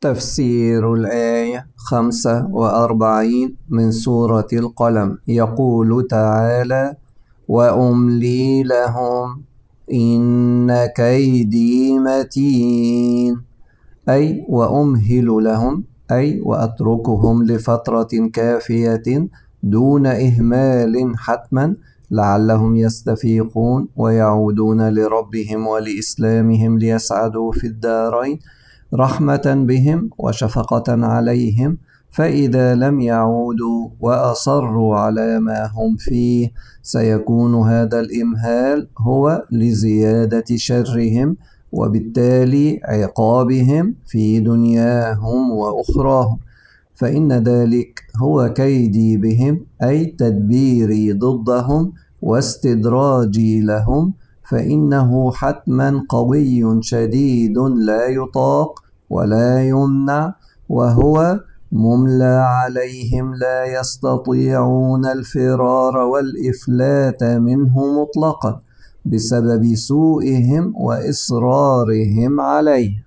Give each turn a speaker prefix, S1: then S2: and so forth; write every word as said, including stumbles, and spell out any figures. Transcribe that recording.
S1: تفسير الآية خمسة وأربعين من سورة القلم. يقول تعالى: وأملي لهم إن كيدي متين، أي وأمهل لهم، أي وأتركهم لفترة كافية دون إهمال حتما لعلهم يستفيقون ويعودون لربهم ولإسلامهم ليسعدوا في الدارين رحمة بهم وشفقة عليهم. فإذا لم يعودوا وأصروا على ما هم فيه سيكون هذا الإمهال هو لزيادة شرهم وبالتالي عقابهم في دنياهم وأخراهم، فإن ذلك هو كيدي بهم، أي تدبيري ضدهم واستدراجي لهم، فإنه حتما قوي شديد لا يطاق ولا يمنع، وهو مملى عليهم لا يستطيعون الفرار والإفلات منه مطلقا بسبب سوءهم وإصرارهم عليه.